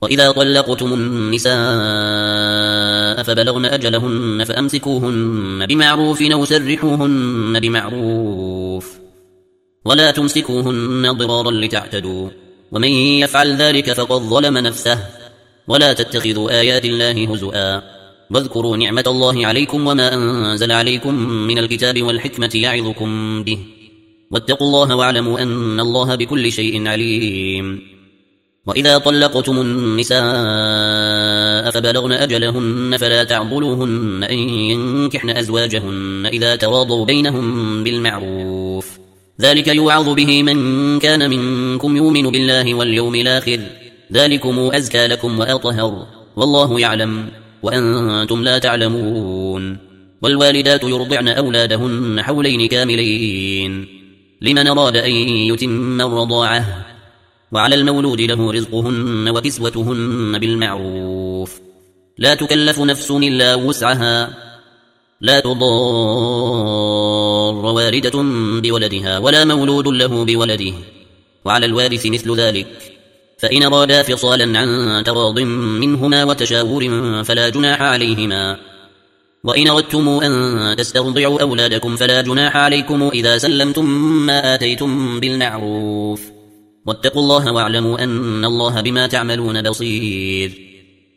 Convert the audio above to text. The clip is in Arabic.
وإذا طلقتم النساء فبلغن أجلهن فأمسكوهن بمعروف أو سرحوهن بمعروف ولا تمسكوهن ضرارا لتعتدوا ومن يفعل ذلك فقد ظلم نفسه ولا تتخذوا آيات الله هزؤا واذكروا نعمة الله عليكم وما أنزل عليكم من الكتاب والحكمة يعظكم به واتقوا الله واعلموا أن الله بكل شيء عليم. وإذا طلقتم النساء فبلغن أجلهن فلا تعضلوهن أن ينكحن أزواجهن إذا تراضوا بينهم بالمعروف ذلك يوعظ به من كان منكم يؤمن بالله واليوم الآخر ذلكم أزكى لكم وأطهر والله يعلم وأنتم لا تعلمون. والوالدات يرضعن أولادهن حولين كاملين لمن أراد أن يتم الرضاعة وعلى المولود له رزقهن وكسوتهن بالمعروف لا تكلف نفس إلا وسعها لا تضار والدة بولدها ولا مولود له بولده وعلى الوارث مثل ذلك فإن أرادا فصالا عن تراض منهما وتشاور فلا جناح عليهما. وإن أردتم أن تسترضعوا أولادكم فلا جناح عليكم إذا سلمتم ما آتيتم بالمعروف واتقوا الله واعلموا أن الله بما تعملون بصير.